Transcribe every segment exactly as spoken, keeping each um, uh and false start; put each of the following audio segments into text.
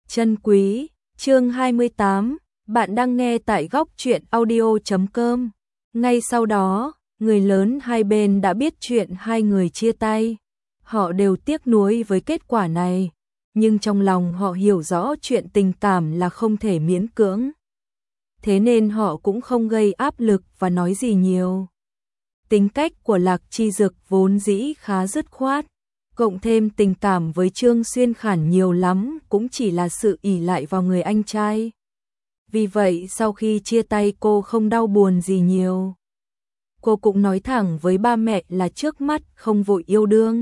Chân quý, chương hai mươi tám, bạn đang nghe tại góc truyện audio chấm com. Ngay sau đó, người lớn hai bên đã biết chuyện hai người chia tay. Họ đều tiếc nuối với kết quả này, nhưng trong lòng họ hiểu rõ chuyện tình cảm là không thể miễn cưỡng. Thế nên họ cũng không gây áp lực và nói gì nhiều. Tính cách của Lạc Chi Dực vốn dĩ khá dứt khoát, cộng thêm tình cảm với Trương Xuyên Khản nhiều lắm cũng chỉ là sự ỷ lại vào người anh trai. Vì vậy sau khi chia tay cô không đau buồn gì nhiều. Cô cũng nói thẳng với ba mẹ là trước mắt không vội yêu đương.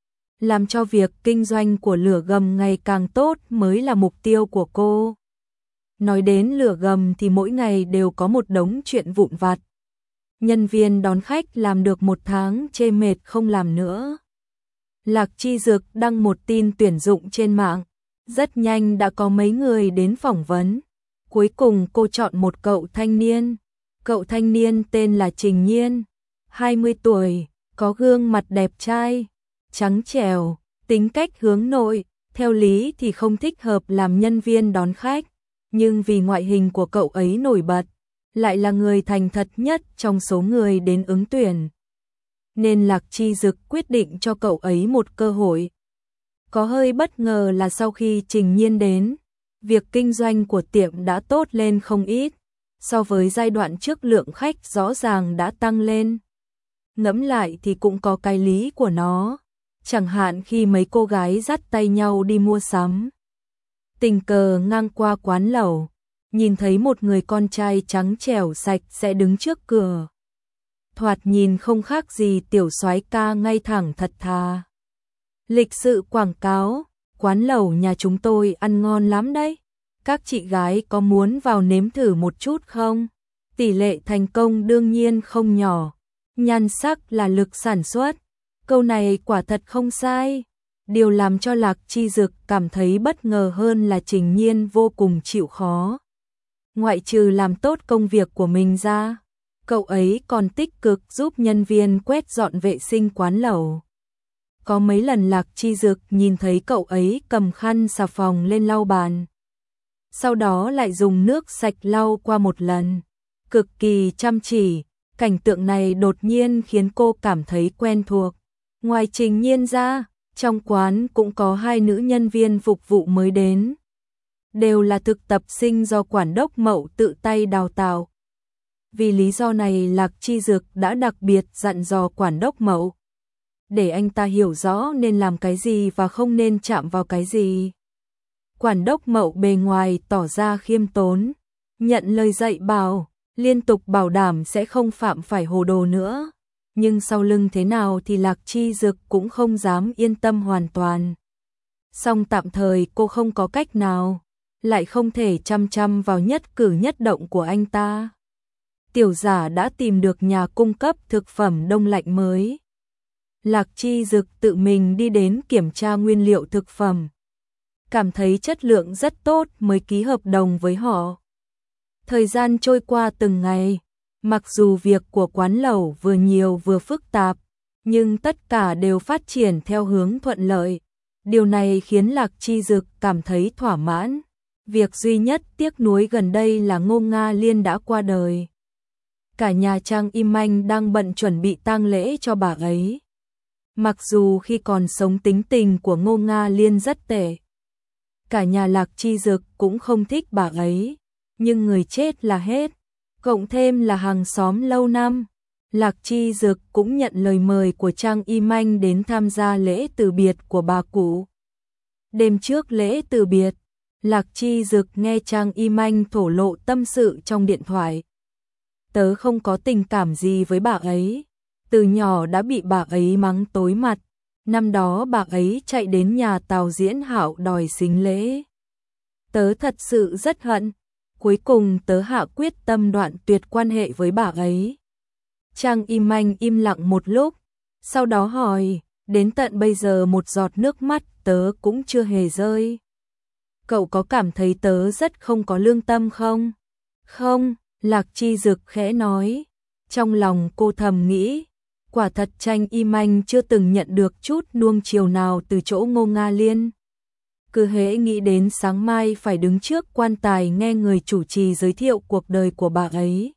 Làm cho việc kinh doanh của Lửa Gầm ngày càng tốt mới là mục tiêu của cô. Nói đến Lửa Gầm thì mỗi ngày đều có một đống chuyện vụn vặt. Nhân viên đón khách làm được một tháng chê mệt không làm nữa. Lạc Chi Dực đăng một tin tuyển dụng trên mạng. Rất nhanh đã có mấy người đến phỏng vấn. Cuối cùng cô chọn một cậu thanh niên. Cậu thanh niên tên là Trình Nhiên, hai mươi tuổi, có gương mặt đẹp trai, trắng trẻo, tính cách hướng nội, theo lý thì không thích hợp làm nhân viên đón khách, nhưng vì ngoại hình của cậu ấy nổi bật, lại là người thành thật nhất trong số người đến ứng tuyển. Nên Lạc Chi Dực quyết định cho cậu ấy một cơ hội. Có hơi bất ngờ là sau khi Trình Nhiên đến, việc kinh doanh của tiệm đã tốt lên không ít. So với giai đoạn trước lượng khách rõ ràng đã tăng lên. Ngẫm lại thì cũng có cái lý của nó. Chẳng hạn khi mấy cô gái dắt tay nhau đi mua sắm. Tình cờ ngang qua quán lẩu, nhìn thấy một người con trai trắng trẻo sạch sẽ đứng trước cửa. Thoạt nhìn không khác gì tiểu soái ca ngay thẳng thật thà. Lịch sự quảng cáo, quán lẩu nhà chúng tôi ăn ngon lắm đấy. Các chị gái có muốn vào nếm thử một chút không? Tỷ lệ thành công đương nhiên không nhỏ. Nhan sắc là lực sản xuất. Câu này quả thật không sai. Điều làm cho Lạc Chi Dực cảm thấy bất ngờ hơn là Trình Nhiên vô cùng chịu khó. Ngoại trừ làm tốt công việc của mình ra, cậu ấy còn tích cực giúp nhân viên quét dọn vệ sinh quán lẩu. Có mấy lần Lạc Chi Dực nhìn thấy cậu ấy cầm khăn xà phòng lên lau bàn. Sau đó lại dùng nước sạch lau qua một lần. Cực kỳ chăm chỉ, cảnh tượng này đột nhiên khiến cô cảm thấy quen thuộc. Ngoài Trình Nhiên ra, trong quán cũng có hai nữ nhân viên phục vụ mới đến. Đều là thực tập sinh do quản đốc Mậu tự tay đào tạo. Vì lý do này Lạc Chi Dực đã đặc biệt dặn dò quản đốc Mậu. Để anh ta hiểu rõ nên làm cái gì và không nên chạm vào cái gì. Quản đốc Mậu bề ngoài tỏ ra khiêm tốn, nhận lời dạy bảo, liên tục bảo đảm sẽ không phạm phải hồ đồ nữa. Nhưng sau lưng thế nào thì Lạc Chi Dực cũng không dám yên tâm hoàn toàn. Song tạm thời cô không có cách nào, lại không thể chăm chăm vào nhất cử nhất động của anh ta. Tiểu giả đã tìm được nhà cung cấp thực phẩm đông lạnh mới. Lạc Chi Dực tự mình đi đến kiểm tra nguyên liệu thực phẩm. Cảm thấy chất lượng rất tốt mới ký hợp đồng với họ. Thời gian trôi qua từng ngày, mặc dù việc của quán lẩu vừa nhiều vừa phức tạp, nhưng tất cả đều phát triển theo hướng thuận lợi. Điều này khiến Lạc Chi Dực cảm thấy thỏa mãn. Việc duy nhất tiếc nuối gần đây là Ngô Nga Liên đã qua đời. Cả nhà Trang Im Anh đang bận chuẩn bị tang lễ cho bà ấy. Mặc dù khi còn sống tính tình của Ngô Nga Liên rất tệ. Cả nhà Lạc Chi Dực cũng không thích bà ấy, nhưng người chết là hết, cộng thêm là hàng xóm lâu năm. Lạc Chi Dực cũng nhận lời mời của Trang Im Anh đến tham gia lễ từ biệt của bà cụ. Đêm trước lễ từ biệt, Lạc Chi Dực nghe Trang Im Anh thổ lộ tâm sự trong điện thoại. Tớ không có tình cảm gì với bà ấy, từ nhỏ đã bị bà ấy mắng tối mặt. Năm đó bà ấy chạy đến nhà Tào Diễn Hạo đòi sính lễ. Tớ thật sự rất hận. Cuối cùng tớ hạ quyết tâm đoạn tuyệt quan hệ với bà ấy. Trang Im Anh im lặng một lúc, sau đó hỏi, đến tận bây giờ một giọt nước mắt tớ cũng chưa hề rơi. Cậu có cảm thấy tớ rất không có lương tâm không? Không, Lạc Chi Dực khẽ nói. Trong lòng cô thầm nghĩ, quả thật Trang Im Anh chưa từng nhận được chút nuông chiều nào từ chỗ Ngô Nga Liên. cứ hễ nghĩ đến sáng mai phải đứng trước quan tài nghe người chủ trì giới thiệu cuộc đời của bà ấy.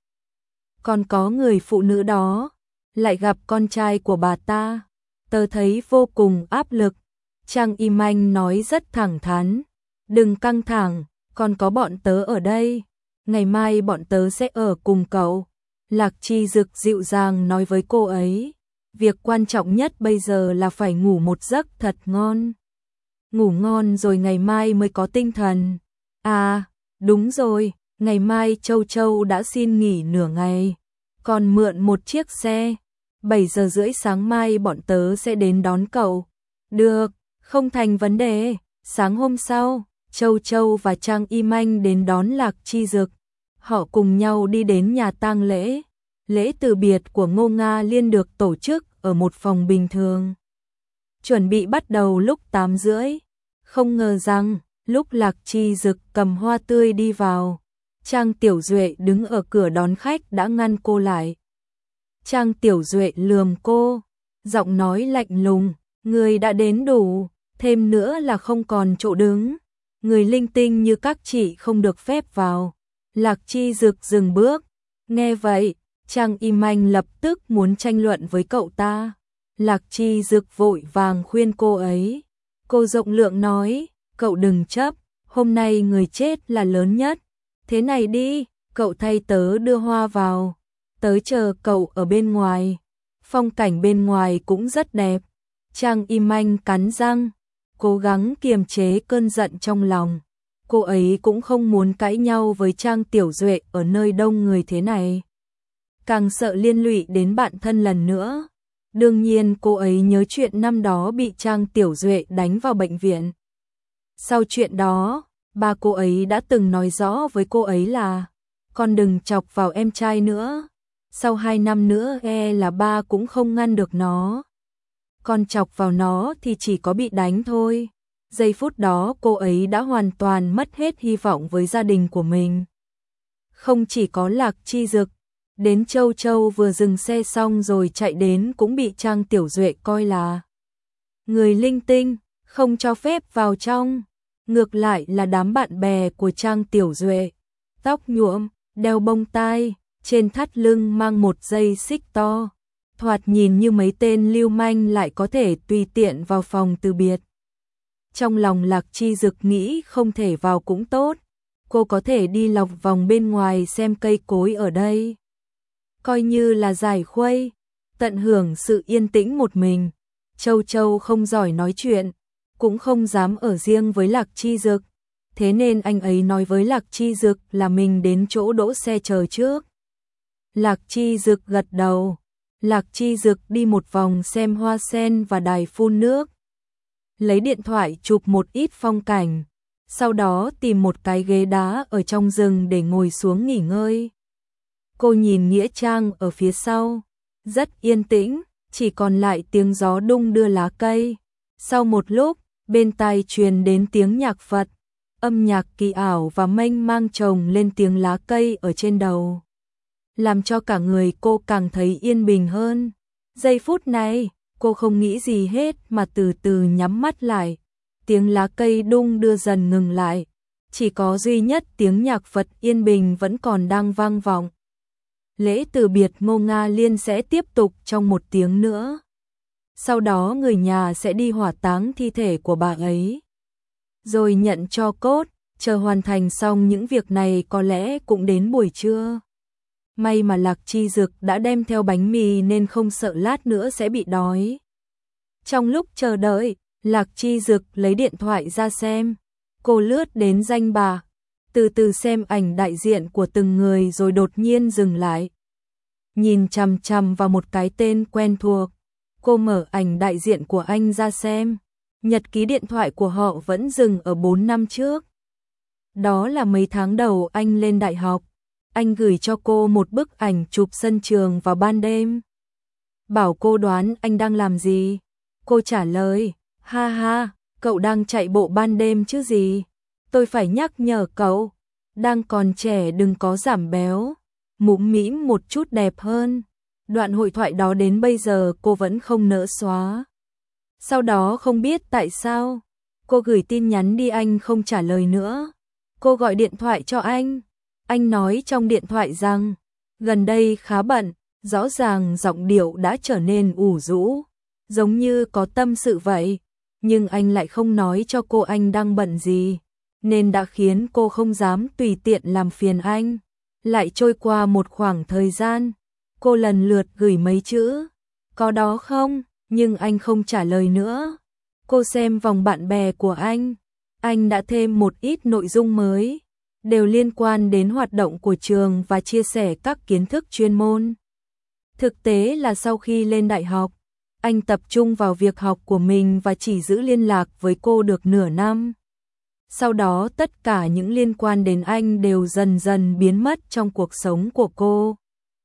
Còn có người phụ nữ đó, lại gặp con trai của bà ta, tớ thấy vô cùng áp lực. Trang Im Anh nói rất thẳng thắn, đừng căng thẳng, còn có bọn tớ ở đây, ngày mai bọn tớ sẽ ở cùng cậu. Lạc Chi Dực dịu dàng nói với cô ấy, việc quan trọng nhất bây giờ là phải ngủ một giấc thật ngon. Ngủ ngon rồi ngày mai mới có tinh thần. À, đúng rồi, ngày mai Châu Châu đã xin nghỉ nửa ngày, còn mượn một chiếc xe. bảy giờ rưỡi sáng mai bọn tớ sẽ đến đón cậu. Được, không thành vấn đề. Sáng hôm sau, Châu Châu và Trang Im Anh đến đón Lạc Chi Dực. Họ cùng nhau đi đến nhà tang lễ. Lễ từ biệt của Ngô Nga Liên được tổ chức ở một phòng bình thường. Chuẩn bị bắt đầu lúc tám rưỡi. Không ngờ rằng, lúc Lạc Chi Dực cầm hoa tươi đi vào, Trang Tiểu Duệ đứng ở cửa đón khách đã ngăn cô lại. Trang Tiểu Duệ lườm cô, giọng nói lạnh lùng, người đã đến đủ, thêm nữa là không còn chỗ đứng. Người linh tinh như các chị không được phép vào. Lạc Chi Dực dừng bước. Nghe vậy, Trang Im Anh lập tức muốn tranh luận với cậu ta. Lạc Chi Dực vội vàng khuyên cô ấy. Cô rộng lượng nói, cậu đừng chấp, hôm nay người chết là lớn nhất. Thế này đi, cậu thay tớ đưa hoa vào. Tớ chờ cậu ở bên ngoài. Phong cảnh bên ngoài cũng rất đẹp. Trang Im Anh cắn răng, cố gắng kiềm chế cơn giận trong lòng. Cô ấy cũng không muốn cãi nhau với Trang Tiểu Duệ ở nơi đông người thế này. Càng sợ liên lụy đến bạn thân lần nữa. Đương nhiên cô ấy nhớ chuyện năm đó bị Trang Tiểu Duệ đánh vào bệnh viện. Sau chuyện đó, ba cô ấy đã từng nói rõ với cô ấy là con đừng chọc vào em trai nữa. Sau hai năm nữa e là ba cũng không ngăn được nó. Con chọc vào nó thì chỉ có bị đánh thôi. Giây phút đó cô ấy đã hoàn toàn mất hết hy vọng với gia đình của mình. Không chỉ có Lạc Chi Dực, đến Châu Châu vừa dừng xe xong rồi chạy đến cũng bị Trang Tiểu Duệ coi là người linh tinh, không cho phép vào trong. Ngược lại là đám bạn bè của Trang Tiểu Duệ, tóc nhuộm, đeo bông tai, trên thắt lưng mang một dây xích to, thoạt nhìn như mấy tên lưu manh lại có thể tùy tiện vào phòng từ biệt. Trong lòng Lạc Chi Dực nghĩ không thể vào cũng tốt, cô có thể đi lọc vòng bên ngoài xem cây cối ở đây. Coi như là giải khuây, tận hưởng sự yên tĩnh một mình. Châu Châu không giỏi nói chuyện, cũng không dám ở riêng với Lạc Chi Dực, thế nên anh ấy nói với Lạc Chi Dực là mình đến chỗ đỗ xe chờ trước. Lạc Chi Dực gật đầu. Lạc Chi Dực đi một vòng xem hoa sen và đài phun nước. Lấy điện thoại chụp một ít phong cảnh, sau đó tìm một cái ghế đá ở trong rừng để ngồi xuống nghỉ ngơi. Cô nhìn nghĩa trang ở phía sau, rất yên tĩnh, chỉ còn lại tiếng gió đung đưa lá cây. Sau một lúc, bên tai truyền đến tiếng nhạc Phật, âm nhạc kỳ ảo và mênh mang chồng lên tiếng lá cây ở trên đầu, làm cho cả người cô càng thấy yên bình hơn. Giây phút này, cô không nghĩ gì hết mà từ từ nhắm mắt lại. Tiếng lá cây đung đưa dần ngừng lại, chỉ có duy nhất tiếng nhạc Phật yên bình vẫn còn đang vang vọng. Lễ từ biệt Ngô Nga Liên sẽ tiếp tục trong một tiếng nữa. Sau đó người nhà sẽ đi hỏa táng thi thể của bà ấy, rồi nhận tro cốt. Chờ hoàn thành xong những việc này có lẽ cũng đến buổi trưa. May mà Lạc Chi Dực đã đem theo bánh mì nên không sợ lát nữa sẽ bị đói. Trong lúc chờ đợi, Lạc Chi Dực lấy điện thoại ra xem. Cô lướt đến danh bạ, từ từ xem ảnh đại diện của từng người rồi đột nhiên dừng lại. Nhìn chằm chằm vào một cái tên quen thuộc, cô mở ảnh đại diện của anh ra xem. Nhật ký điện thoại của họ vẫn dừng ở bốn năm trước. Đó là mấy tháng đầu anh lên đại học. Anh gửi cho cô một bức ảnh chụp sân trường vào ban đêm. Bảo cô đoán anh đang làm gì. Cô trả lời, ha ha, cậu đang chạy bộ ban đêm chứ gì. Tôi phải nhắc nhở cậu, đang còn trẻ đừng có giảm béo, mũm mĩm một chút đẹp hơn. Đoạn hội thoại đó đến bây giờ cô vẫn không nỡ xóa. Sau đó không biết tại sao, Cô gửi tin nhắn đi anh không trả lời nữa. Cô gọi điện thoại cho anh. Anh nói trong điện thoại rằng gần đây khá bận, rõ ràng giọng điệu đã trở nên ủ rũ, giống như có tâm sự vậy, nhưng anh lại không nói cho cô anh đang bận gì, nên đã khiến cô không dám tùy tiện làm phiền anh. Lại trôi qua một khoảng thời gian, cô lần lượt gửi mấy chữ, có đó không, nhưng anh không trả lời nữa. Cô xem vòng bạn bè của anh, anh đã thêm một ít nội dung mới, đều liên quan đến hoạt động của trường và chia sẻ các kiến thức chuyên môn. Thực tế là sau khi lên đại học, anh tập trung vào việc học của mình và chỉ giữ liên lạc với cô được nửa năm. Sau đó tất cả những liên quan đến anh đều dần dần biến mất trong cuộc sống của cô.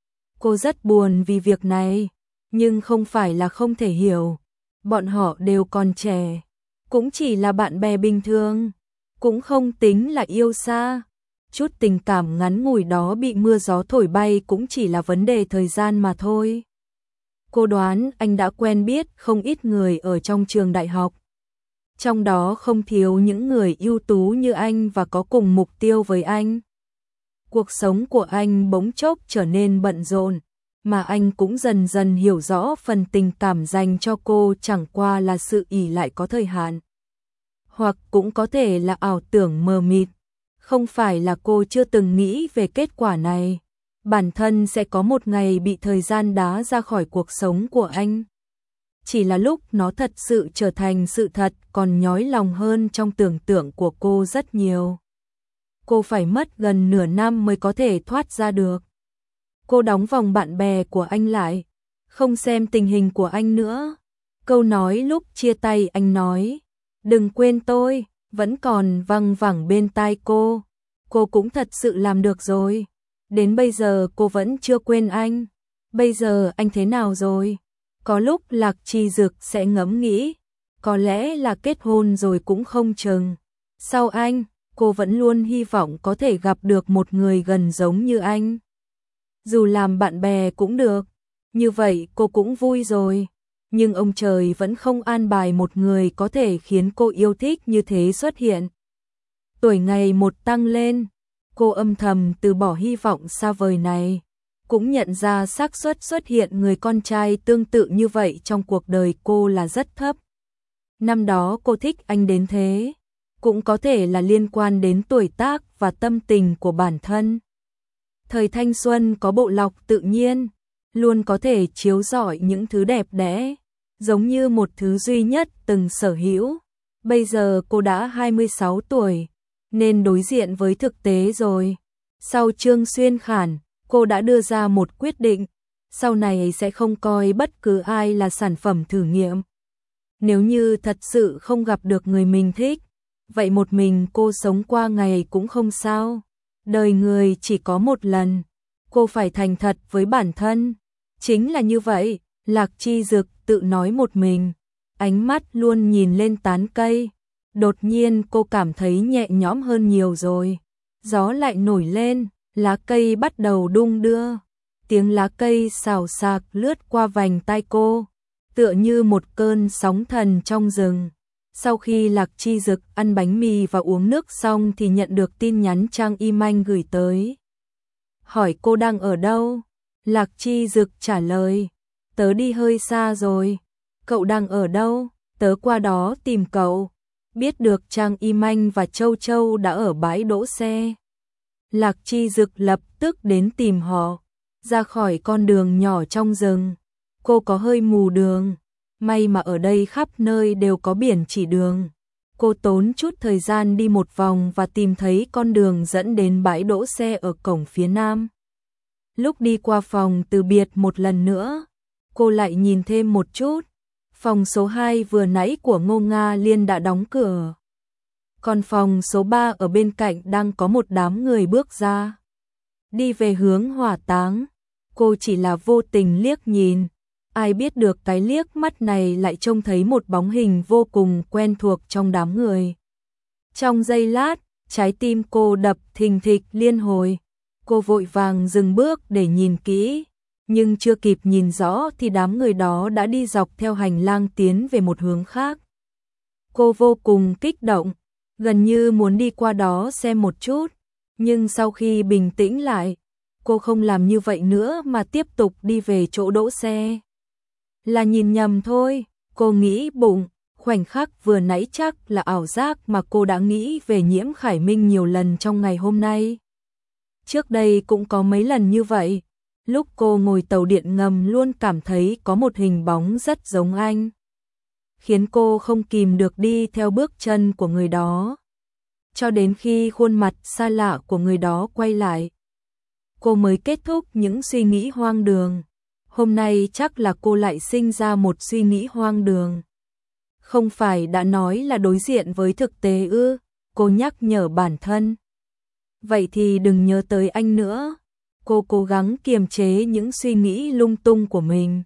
Cô rất buồn vì việc này, nhưng không phải là không thể hiểu. Bọn họ đều còn trẻ, cũng chỉ là bạn bè bình thường, cũng không tính là yêu xa. Chút tình cảm ngắn ngủi đó bị mưa gió thổi bay cũng chỉ là vấn đề thời gian mà thôi. Cô đoán anh đã quen biết không ít người ở trong trường đại học. Trong đó không thiếu những người ưu tú như anh và có cùng mục tiêu với anh. Cuộc sống của anh bỗng chốc trở nên bận rộn, mà anh cũng dần dần hiểu rõ phần tình cảm dành cho cô chẳng qua là sự ỷ lại có thời hạn. Hoặc cũng có thể là ảo tưởng mờ mịt. Không phải là cô chưa từng nghĩ về kết quả này. Bản thân sẽ có một ngày bị thời gian đá ra khỏi cuộc sống của anh. Chỉ là lúc nó thật sự trở thành sự thật còn nhói lòng hơn trong tưởng tượng của cô rất nhiều. Cô phải mất gần nửa năm mới có thể thoát ra được. Cô đóng vòng bạn bè của anh lại, không xem tình hình của anh nữa. Câu nói lúc chia tay anh nói, đừng quên tôi, vẫn còn văng vẳng bên tai cô. Cô cũng thật sự làm được rồi. Đến bây giờ cô vẫn chưa quên anh. Bây giờ anh thế nào rồi? Có lúc Lạc Chi Dực sẽ ngẫm nghĩ, có lẽ là kết hôn rồi cũng không chừng. Sau anh, cô vẫn luôn hy vọng có thể gặp được một người gần giống như anh. Dù làm bạn bè cũng được, như vậy cô cũng vui rồi. Nhưng ông trời vẫn không an bài một người có thể khiến cô yêu thích như thế xuất hiện. Tuổi ngày một tăng lên, cô âm thầm từ bỏ hy vọng xa vời này, cũng nhận ra xác suất xuất hiện người con trai tương tự như vậy trong cuộc đời cô là rất thấp. Năm đó cô thích anh đến thế, cũng có thể là liên quan đến tuổi tác và tâm tình của bản thân. Thời thanh xuân có bộ lọc tự nhiên, luôn có thể chiếu rọi những thứ đẹp đẽ, giống như một thứ duy nhất từng sở hữu. Bây giờ cô đã hai mươi sáu tuổi, nên đối diện với thực tế rồi. Sau Trương Xuyên Khản, cô đã đưa ra một quyết định, sau này sẽ không coi bất cứ ai là sản phẩm thử nghiệm. Nếu như thật sự không gặp được người mình thích, vậy một mình cô sống qua ngày cũng không sao. Đời người chỉ có một lần, cô phải thành thật với bản thân. Chính là như vậy, Lạc Chi Dực tự nói một mình, ánh mắt luôn nhìn lên tán cây. Đột nhiên cô cảm thấy nhẹ nhõm hơn nhiều rồi. Gió lại nổi lên, lá cây bắt đầu đung đưa. Tiếng lá cây xào xạc lướt qua vành tai cô, tựa như một cơn sóng thần trong rừng. Sau khi Lạc Chi Dực ăn bánh mì và uống nước xong thì nhận được tin nhắn Trang Y Manh gửi tới. Hỏi cô đang ở đâu? Lạc Chi Dực trả lời, tớ đi hơi xa rồi. Cậu đang ở đâu? Tớ qua đó tìm cậu. Biết được Trang Y Manh và Châu Châu đã ở bãi đỗ xe. Lạc Chi Dực lập tức đến tìm họ, ra khỏi con đường nhỏ trong rừng. Cô có hơi mù đường, may mà ở đây khắp nơi đều có biển chỉ đường. Cô tốn chút thời gian đi một vòng và tìm thấy con đường dẫn đến bãi đỗ xe ở cổng phía nam. Lúc đi qua phòng từ biệt một lần nữa, cô lại nhìn thêm một chút. Phòng số hai vừa nãy của Ngô Nga Liên đã đóng cửa. Còn phòng số ba ở bên cạnh đang có một đám người bước ra, đi về hướng hỏa táng. Cô chỉ là vô tình liếc nhìn, ai biết được cái liếc mắt này lại trông thấy một bóng hình vô cùng quen thuộc trong đám người. Trong giây lát, trái tim cô đập thình thịch liên hồi. Cô vội vàng dừng bước để nhìn kỹ, nhưng chưa kịp nhìn rõ thì đám người đó đã đi dọc theo hành lang tiến về một hướng khác. Cô vô cùng kích động, gần như muốn đi qua đó xem một chút, nhưng sau khi bình tĩnh lại, cô không làm như vậy nữa mà tiếp tục đi về chỗ đỗ xe. Là nhìn nhầm thôi, cô nghĩ bụng, khoảnh khắc vừa nãy chắc là ảo giác mà cô đã nghĩ về Nhiễm Khải Minh nhiều lần trong ngày hôm nay. Trước đây cũng có mấy lần như vậy, lúc cô ngồi tàu điện ngầm luôn cảm thấy có một hình bóng rất giống anh, khiến cô không kìm được đi theo bước chân của người đó. Cho đến khi khuôn mặt xa lạ của người đó quay lại, cô mới kết thúc những suy nghĩ hoang đường. Hôm nay chắc là cô lại sinh ra một suy nghĩ hoang đường. Không phải đã nói là đối diện với thực tế ư? Cô nhắc nhở bản thân. Vậy thì đừng nhớ tới anh nữa. Cô cố gắng kiềm chế những suy nghĩ lung tung của mình.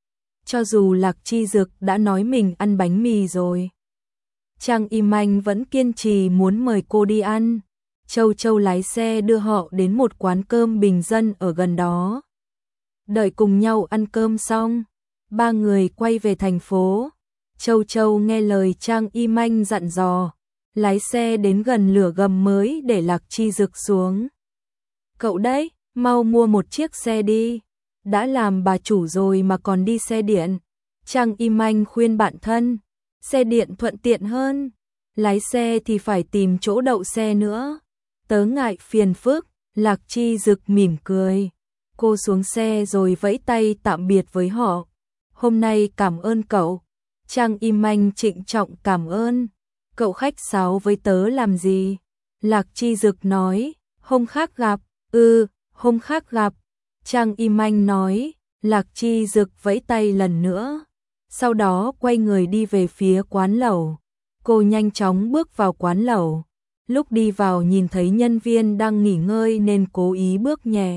Cho dù Lạc Chi Dực đã nói mình ăn bánh mì rồi, Trang Im Anh vẫn kiên trì muốn mời cô đi ăn. Châu Châu lái xe đưa họ đến một quán cơm bình dân ở gần đó. Đợi cùng nhau ăn cơm xong, ba người quay về thành phố. Châu Châu nghe lời Trang Im Anh dặn dò, lái xe đến gần lửa gầm mới để Lạc Chi Dực xuống. Cậu đấy, mau mua một chiếc xe đi, đã làm bà chủ rồi mà còn đi xe điện. Trang Im Anh khuyên bạn thân, xe điện thuận tiện hơn, lái xe thì phải tìm chỗ đậu xe nữa. Tớ ngại phiền phức. Lạc Chi Dực mỉm cười. Cô xuống xe rồi vẫy tay tạm biệt với họ. Hôm nay cảm ơn cậu. Trang Im Anh trịnh trọng cảm ơn. Cậu khách sáo với tớ làm gì? Lạc Chi Dực nói, hôm khác gặp. Ừ, hôm khác gặp. Trang Im Anh nói. Lạc Chi Dực vẫy tay lần nữa, sau đó quay người đi về phía quán lẩu. Cô nhanh chóng bước vào quán lẩu. Lúc đi vào nhìn thấy nhân viên đang nghỉ ngơi nên cố ý bước nhẹ.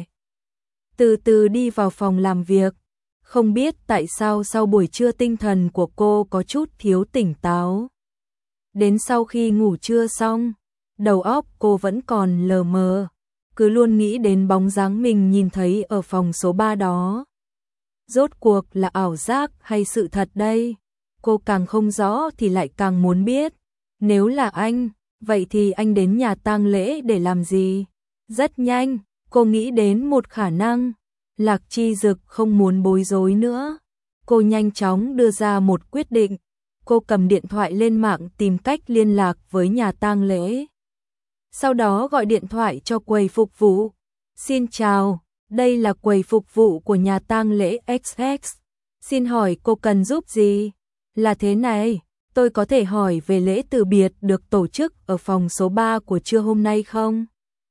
Từ từ đi vào phòng làm việc. Không biết tại sao sau buổi trưa tinh thần của cô có chút thiếu tỉnh táo. Đến sau khi ngủ trưa xong, đầu óc cô vẫn còn lờ mờ, cứ luôn nghĩ đến bóng dáng mình nhìn thấy ở phòng số ba đó. Rốt cuộc là ảo giác hay sự thật đây? Cô càng không rõ thì lại càng muốn biết. Nếu là anh, vậy thì anh đến nhà tang lễ để làm gì? Rất nhanh, cô nghĩ đến một khả năng. Lạc Chi Dực không muốn bối rối nữa. Cô nhanh chóng đưa ra một quyết định. Cô cầm điện thoại lên mạng tìm cách liên lạc với nhà tang lễ. Sau đó gọi điện thoại cho quầy phục vụ. Xin chào, đây là quầy phục vụ của nhà tang lễ ích ích. Xin hỏi cô cần giúp gì? Là thế này, tôi có thể hỏi về lễ từ biệt được tổ chức ở phòng số ba của trưa hôm nay không?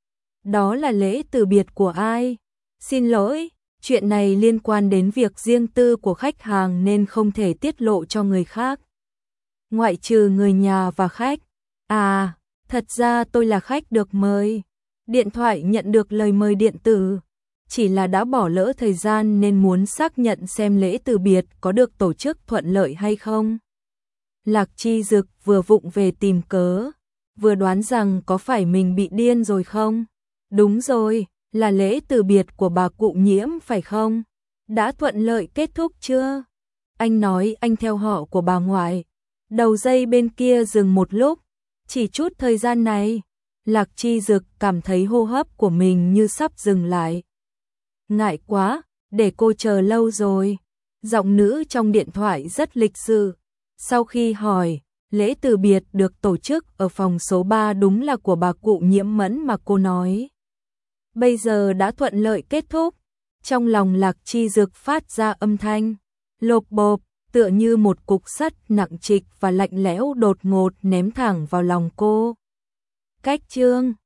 Đó là lễ từ biệt của ai? Xin lỗi, chuyện này liên quan đến việc riêng tư của khách hàng nên không thể tiết lộ cho người khác. Ngoại trừ người nhà và khách. À, thật ra tôi là khách được mời. Điện thoại nhận được lời mời điện tử. Chỉ là đã bỏ lỡ thời gian nên muốn xác nhận xem lễ từ biệt có được tổ chức thuận lợi hay không. Lạc Chi Dực vừa vụng về tìm cớ, vừa đoán rằng có phải mình bị điên rồi không? Đúng rồi, là lễ từ biệt của bà cụ Nhiễm phải không? Đã thuận lợi kết thúc chưa? Anh nói anh theo họ của bà ngoại. Đầu dây bên kia dừng một lúc, chỉ chút thời gian này, Lạc Chi Dực cảm thấy hô hấp của mình như sắp dừng lại. Ngại quá, để cô chờ lâu rồi. Giọng nữ trong điện thoại rất lịch sự. Sau khi hỏi, lễ từ biệt được tổ chức ở phòng số ba đúng là của bà cụ Nhiễm Mẫn mà cô nói. Bây giờ đã thuận lợi kết thúc. Trong lòng Lạc Chi Dực phát ra âm thanh lộp bộp, tựa như một cục sắt nặng trịch và lạnh lẽo đột ngột ném thẳng vào lòng cô. Cách chương